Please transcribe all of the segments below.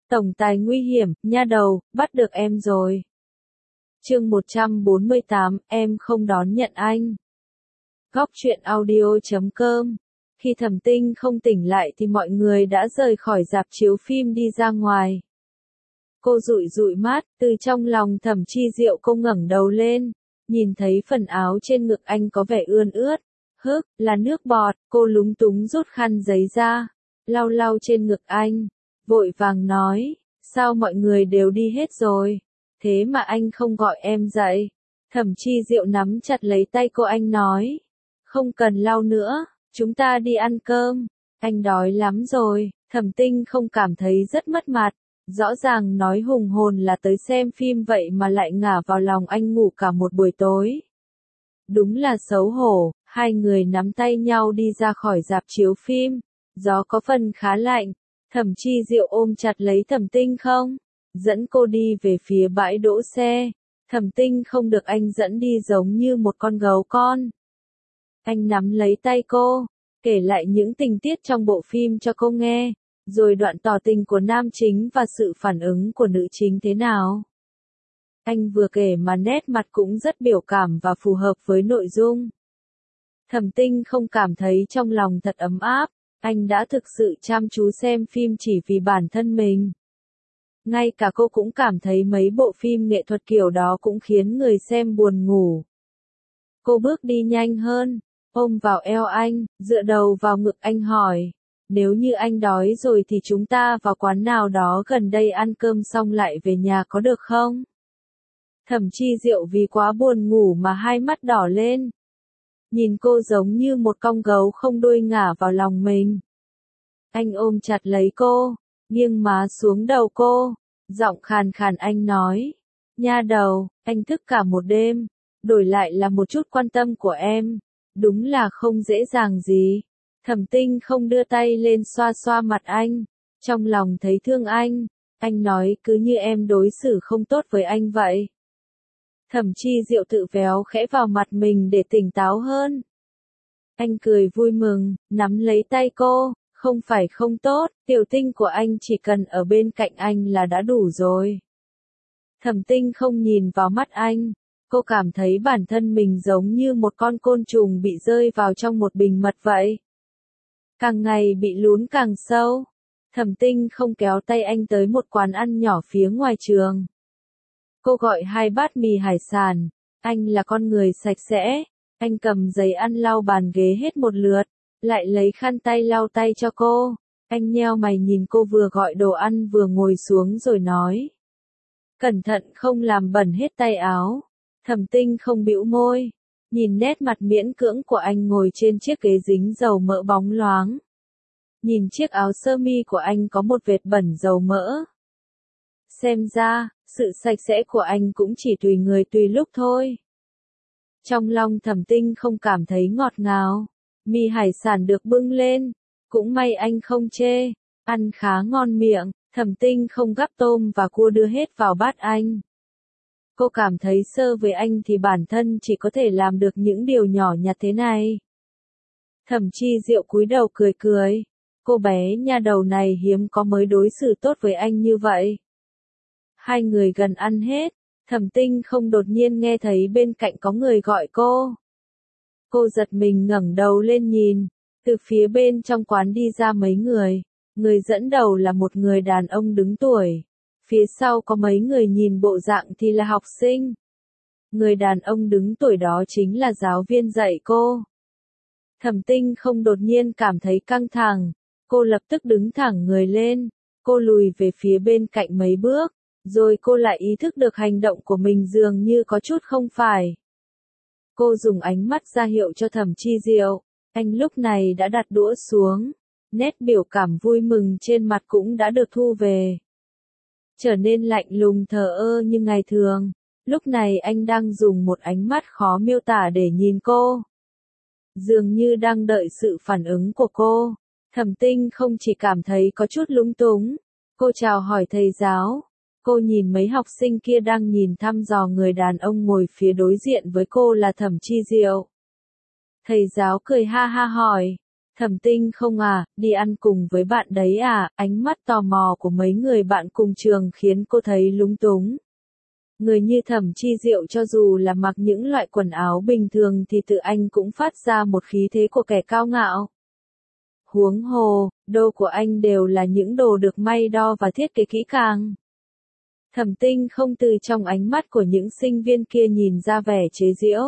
Tổng tài nguy hiểm, nha đầu, bắt được em rồi. Chương 148, em không đón nhận anh. Góc truyện audio.com. Khi Thẩm Tinh không tỉnh lại thì mọi người đã rời khỏi rạp chiếu phim đi ra ngoài. Cô dụi dụi mắt, từ trong lòng Thẩm Chi Diệu cô ngẩng đầu lên, nhìn thấy phần áo trên ngực anh có vẻ ươn ướt, là nước bọt, cô lúng túng rút khăn giấy ra, lau lau trên ngực anh, vội vàng nói, sao mọi người đều đi hết rồi, thế mà anh không gọi em dậy. Thẩm Chi Diệu nắm chặt lấy tay cô, anh nói, không cần lau nữa, chúng ta đi ăn cơm, anh đói lắm rồi. Thẩm Tinh không cảm thấy rất mất mặt, rõ ràng nói hùng hồn là tới xem phim vậy mà lại ngả vào lòng anh ngủ cả một buổi tối. Đúng là xấu hổ. Hai người nắm tay nhau đi ra khỏi rạp chiếu phim, gió có phần khá lạnh, Thẩm Chi Diệu ôm chặt lấy Thẩm Tinh không, dẫn cô đi về phía bãi đỗ xe. Thẩm Tinh không được anh dẫn đi giống như một con gấu con. Anh nắm lấy tay cô, kể lại những tình tiết trong bộ phim cho cô nghe, rồi đoạn tỏ tình của nam chính và sự phản ứng của nữ chính thế nào. Anh vừa kể mà nét mặt cũng rất biểu cảm và phù hợp với nội dung. Thẩm Tinh không cảm thấy trong lòng thật ấm áp, anh đã thực sự chăm chú xem phim chỉ vì bản thân mình. Ngay cả cô cũng cảm thấy mấy bộ phim nghệ thuật kiểu đó cũng khiến người xem buồn ngủ. Cô bước đi nhanh hơn, ôm vào eo anh, dựa đầu vào ngực anh hỏi, nếu như anh đói rồi thì chúng ta vào quán nào đó gần đây ăn cơm xong lại về nhà có được không? Thẩm Chi Diệu vì quá buồn ngủ mà hai mắt đỏ lên. Nhìn cô giống như một con gấu không đuôi ngả vào lòng mình. Anh ôm chặt lấy cô, nghiêng má xuống đầu cô, giọng khàn khàn anh nói, nha đầu, anh thức cả một đêm, đổi lại là một chút quan tâm của em, đúng là không dễ dàng gì. Thẩm Tinh không đưa tay lên xoa xoa mặt anh, trong lòng thấy thương anh nói cứ như em đối xử không tốt với anh vậy. Thẩm Chi Diệu tự véo khẽ vào mặt mình để tỉnh táo hơn. Anh cười vui mừng, nắm lấy tay cô, không phải không tốt, tiểu Tinh của anh chỉ cần ở bên cạnh anh là đã đủ rồi. Thẩm Tinh không nhìn vào mắt anh, cô cảm thấy bản thân mình giống như một con côn trùng bị rơi vào trong một bình mật vậy. Càng ngày bị lún càng sâu. Thẩm Tinh không kéo tay anh tới một quán ăn nhỏ phía ngoài trường. Cô gọi 2 bát mì hải sản, anh là con người sạch sẽ, anh cầm giấy ăn lau bàn ghế hết một lượt, lại lấy khăn tay lau tay cho cô, anh nheo mày nhìn cô vừa gọi đồ ăn vừa ngồi xuống rồi nói. Cẩn thận không làm bẩn hết tay áo. Thẩm Tinh không bĩu môi, nhìn nét mặt miễn cưỡng của anh ngồi trên chiếc ghế dính dầu mỡ bóng loáng. Nhìn chiếc áo sơ mi của anh có một vệt bẩn dầu mỡ. Xem ra, sự sạch sẽ của anh cũng chỉ tùy người tùy lúc thôi. Trong lòng Thẩm Tinh không cảm thấy ngọt ngào, mì hải sản được bưng lên, cũng may anh không chê, ăn khá ngon miệng, Thẩm Tinh không gắp tôm và cua đưa hết vào bát anh. Cô cảm thấy sơ với anh thì bản thân chỉ có thể làm được những điều nhỏ nhặt thế này. Thẩm Chi Diệu cúi đầu cười cười, cô bé nha đầu này hiếm có mới đối xử tốt với anh như vậy. Hai người gần ăn hết, Thẩm Tinh không đột nhiên nghe thấy bên cạnh có người gọi cô. Cô giật mình ngẩng đầu lên nhìn, từ phía bên trong quán đi ra mấy người, người dẫn đầu là một người đàn ông đứng tuổi, phía sau có mấy người nhìn bộ dạng thì là học sinh. Người đàn ông đứng tuổi đó chính là giáo viên dạy cô. Thẩm Tinh không đột nhiên cảm thấy căng thẳng, cô lập tức đứng thẳng người lên, cô lùi về phía bên cạnh mấy bước. Rồi cô lại ý thức được hành động của mình dường như có chút không phải. Cô dùng ánh mắt ra hiệu cho Thẩm Chi Diệu, anh lúc này đã đặt đũa xuống, nét biểu cảm vui mừng trên mặt cũng đã được thu về. Trở nên lạnh lùng thờ ơ như ngày thường, lúc này anh đang dùng một ánh mắt khó miêu tả để nhìn cô. Dường như đang đợi sự phản ứng của cô, Thẩm Tinh không chỉ cảm thấy có chút lúng túng, cô chào hỏi thầy giáo. Cô nhìn mấy học sinh kia đang nhìn thăm dò người đàn ông ngồi phía đối diện với cô là Thẩm Chi Diệu. Thầy giáo cười ha ha hỏi, Thẩm Tinh không à, đi ăn cùng với bạn đấy à, ánh mắt tò mò của mấy người bạn cùng trường khiến cô thấy lúng túng. Người như Thẩm Chi Diệu cho dù là mặc những loại quần áo bình thường thì tự anh cũng phát ra một khí thế của kẻ cao ngạo. Huống hồ, đồ của anh đều là những đồ được may đo và thiết kế kỹ càng. Thẩm Tinh không từ trong ánh mắt của những sinh viên kia nhìn ra vẻ chế giễu.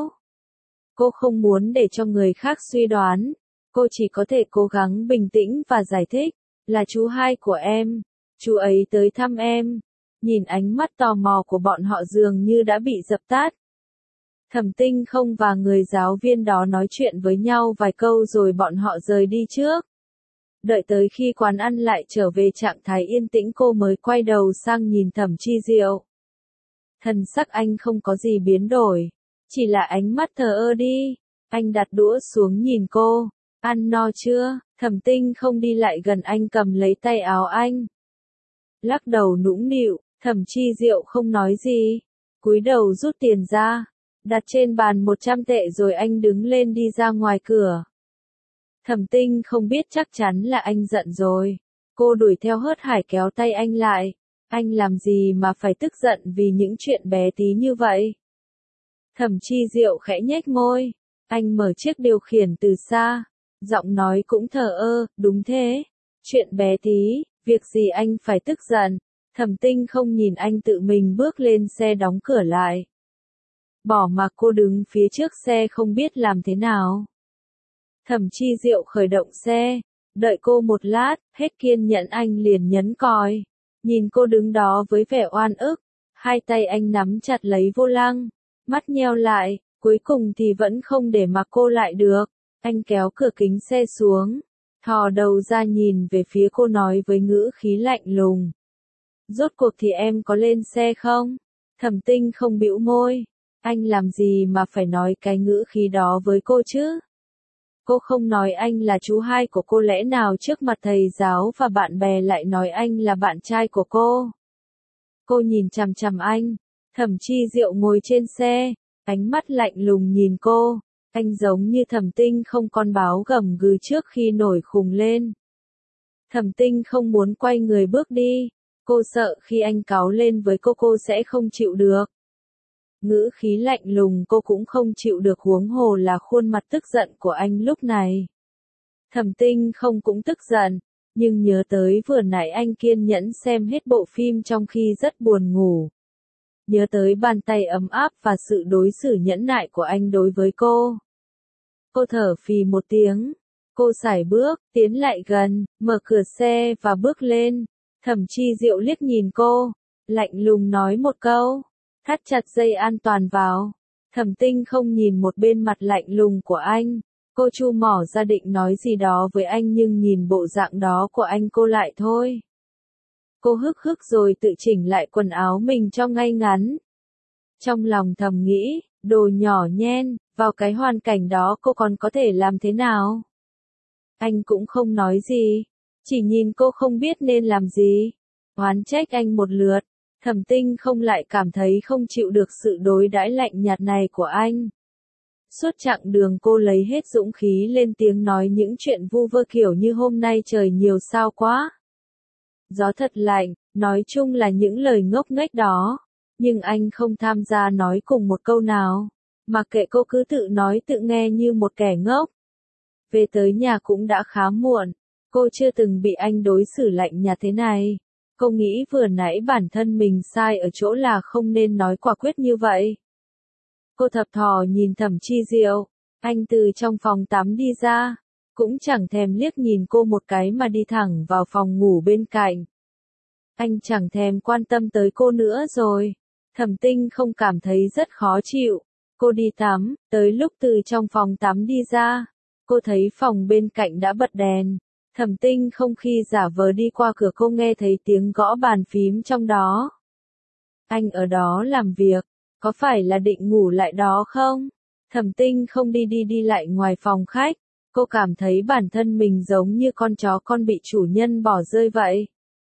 Cô không muốn để cho người khác suy đoán. Cô chỉ có thể cố gắng bình tĩnh và giải thích, là chú hai của em, chú ấy tới thăm em. Nhìn ánh mắt tò mò của bọn họ dường như đã bị dập tắt. Thẩm Tinh không và người giáo viên đó nói chuyện với nhau vài câu rồi bọn họ rời đi trước. Đợi tới khi quán ăn lại trở về trạng thái yên tĩnh cô mới quay đầu sang nhìn Thẩm Chi Diệu. Thần sắc anh không có gì biến đổi, chỉ là ánh mắt thờ ơ đi. Anh đặt đũa xuống nhìn cô, ăn no chưa? Thẩm Tinh không đi lại gần anh cầm lấy tay áo anh. Lắc đầu nũng nịu, Thẩm Chi Diệu không nói gì, cúi đầu rút tiền ra, đặt trên bàn 100 tệ rồi anh đứng lên đi ra ngoài cửa. Thẩm Tinh không biết chắc chắn là anh giận rồi. Cô đuổi theo hớt hải kéo tay anh lại. Anh làm gì mà phải tức giận vì những chuyện bé tí như vậy? Thẩm Chi Diệu khẽ nhếch môi. Anh mở chiếc điều khiển từ xa. Giọng nói cũng thờ ơ, đúng thế. Chuyện bé tí, việc gì anh phải tức giận? Thẩm Tinh không nhìn anh tự mình bước lên xe đóng cửa lại. Bỏ mặc cô đứng phía trước xe không biết làm thế nào. Thẩm Chi Diệu khởi động xe, đợi cô một lát, hết kiên nhẫn anh liền nhấn còi. Nhìn cô đứng đó với vẻ oan ức, hai tay anh nắm chặt lấy vô lăng, mắt nheo lại, cuối cùng thì vẫn không để mặc cô lại được. Anh kéo cửa kính xe xuống, thò đầu ra nhìn về phía cô nói với ngữ khí lạnh lùng. Rốt cuộc thì em có lên xe không? Thẩm Tinh không bĩu môi, anh làm gì mà phải nói cái ngữ khí đó với cô chứ? Cô không nói anh là chú hai của cô, lẽ nào trước mặt thầy giáo và bạn bè lại nói anh là bạn trai của cô? Cô nhìn chằm chằm anh. Thẩm Chi Diệu ngồi trên xe, ánh mắt lạnh lùng nhìn cô. Anh giống như Thẩm Tinh không con báo gầm gừ trước khi nổi khùng lên. Thẩm Tinh không muốn quay người bước đi. Cô sợ khi anh cáu lên với cô sẽ không chịu được. Ngữ khí lạnh lùng cô cũng không chịu được, huống hồ là khuôn mặt tức giận của anh lúc này. Thẩm Tinh không cũng tức giận, nhưng nhớ tới vừa nãy anh kiên nhẫn xem hết bộ phim trong khi rất buồn ngủ. Nhớ tới bàn tay ấm áp và sự đối xử nhẫn nại của anh đối với cô. Cô thở phì một tiếng. Cô sải bước, tiến lại gần, mở cửa xe và bước lên. Thẩm Chi Diệu liếc nhìn cô, lạnh lùng nói một câu. Thắt chặt dây an toàn vào. Thẩm Tinh không nhìn một bên mặt lạnh lùng của anh. Cô chu mỏ ra định nói gì đó với anh nhưng nhìn bộ dạng đó của anh cô lại thôi. Cô hức hức rồi tự chỉnh lại quần áo mình cho ngay ngắn. Trong lòng thầm nghĩ, đồ nhỏ nhen, vào cái hoàn cảnh đó cô còn có thể làm thế nào? Anh cũng không nói gì, chỉ nhìn cô không biết nên làm gì. Oán trách anh một lượt. Thẩm Tinh không lại cảm thấy không chịu được sự đối đãi lạnh nhạt này của anh. Suốt chặng đường cô lấy hết dũng khí lên tiếng nói những chuyện vu vơ kiểu như hôm nay trời nhiều sao quá. Gió thật lạnh, nói chung là những lời ngốc nghếch đó. Nhưng anh không tham gia nói cùng một câu nào. Mặc kệ cô cứ tự nói tự nghe như một kẻ ngốc. Về tới nhà cũng đã khá muộn. Cô chưa từng bị anh đối xử lạnh nhạt thế này. Cô nghĩ vừa nãy bản thân mình sai ở chỗ là không nên nói quả quyết như vậy. Cô thập thò nhìn Thẩm Chi Diệu. Anh từ trong phòng tắm đi ra. Cũng chẳng thèm liếc nhìn cô một cái mà đi thẳng vào phòng ngủ bên cạnh. Anh chẳng thèm quan tâm tới cô nữa rồi. Thẩm Tinh không cảm thấy rất khó chịu. Cô đi tắm, tới lúc từ trong phòng tắm đi ra. Cô thấy phòng bên cạnh đã bật đèn. Thẩm Tinh không khi giả vờ đi qua cửa cô nghe thấy tiếng gõ bàn phím trong đó. Anh ở đó làm việc, có phải là định ngủ lại đó không? Thẩm Tinh không đi lại ngoài phòng khách, cô cảm thấy bản thân mình giống như con chó con bị chủ nhân bỏ rơi vậy.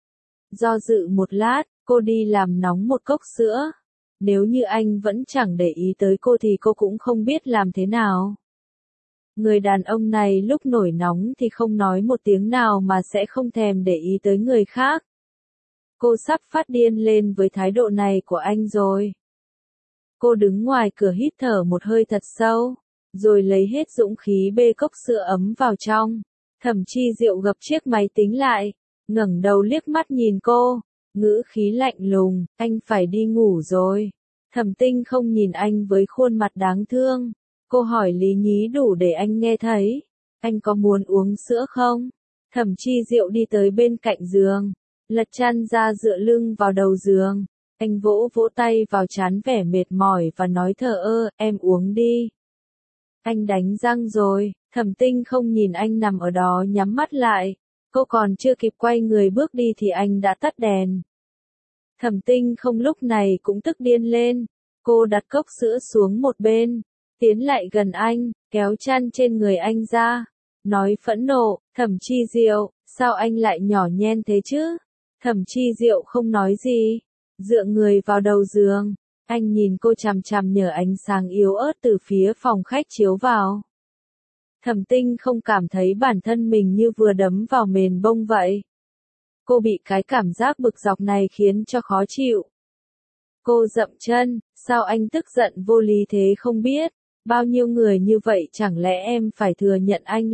Do dự một lát, cô đi làm nóng một cốc sữa. Nếu như anh vẫn chẳng để ý tới cô thì cô cũng không biết làm thế nào. Người đàn ông này lúc nổi nóng thì không nói một tiếng nào mà sẽ không thèm để ý tới người khác. Cô sắp phát điên lên với thái độ này của anh rồi. Cô đứng ngoài cửa hít thở một hơi thật sâu, rồi lấy hết dũng khí bê cốc sữa ấm vào trong. Thẩm Chi Diệu gập chiếc máy tính lại, ngẩng đầu liếc mắt nhìn cô, ngữ khí lạnh lùng, anh phải đi ngủ rồi. Thẩm Tinh không nhìn anh với khuôn mặt đáng thương. Cô hỏi lý nhí đủ để anh nghe thấy. Anh có muốn uống sữa không? Thẩm Chi Diệu đi tới bên cạnh giường, lật chăn ra dựa lưng vào đầu giường. Anh vỗ vỗ tay vào trán vẻ mệt mỏi và nói thờ ơ, em uống đi. Anh đánh răng rồi. Thẩm Tinh không nhìn anh nằm ở đó nhắm mắt lại. Cô còn chưa kịp quay người bước đi thì anh đã tắt đèn. Thẩm Tinh không lúc này cũng tức điên lên. Cô đặt cốc sữa xuống một bên, tiến lại gần anh, kéo chăn trên người anh ra, nói phẫn nộ, Thẩm Chi Diệu, sao anh lại nhỏ nhen thế chứ? Thẩm Chi Diệu không nói gì, dựa người vào đầu giường, anh nhìn cô chằm chằm nhờ ánh sáng yếu ớt từ phía phòng khách chiếu vào. Thẩm Tinh không cảm thấy bản thân mình như vừa đấm vào mền bông vậy. Cô bị cái cảm giác bực dọc này khiến cho khó chịu. Cô dậm chân, sao anh tức giận vô lý thế không biết, bao nhiêu người như vậy chẳng lẽ em phải thừa nhận anh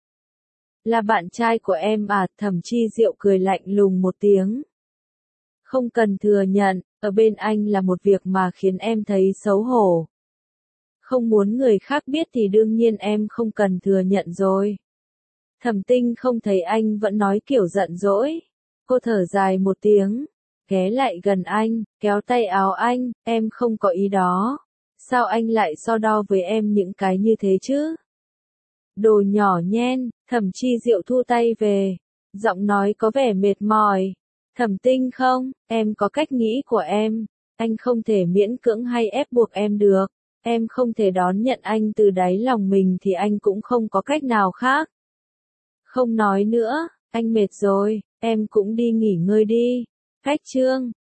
là bạn trai của em à? Thẩm Chi Diệu cười lạnh lùng một tiếng. Không cần thừa nhận, ở bên anh là một việc mà khiến em thấy xấu hổ. Không muốn người khác biết thì đương nhiên em không cần thừa nhận rồi. Thẩm Tinh không thấy anh vẫn nói kiểu giận dỗi. Cô thở dài một tiếng, ghé lại gần anh, kéo tay áo anh, em không có ý đó. Sao anh lại so đo với em những cái như thế chứ? Đồ nhỏ nhen, Thẩm Chi Diệu thu tay về, giọng nói có vẻ mệt mỏi. Thẩm Tinh không, em có cách nghĩ của em, anh không thể miễn cưỡng hay ép buộc em được. Em không thể đón nhận anh từ đáy lòng mình thì anh cũng không có cách nào khác. Không nói nữa, anh mệt rồi, em cũng đi nghỉ ngơi đi. Khách chương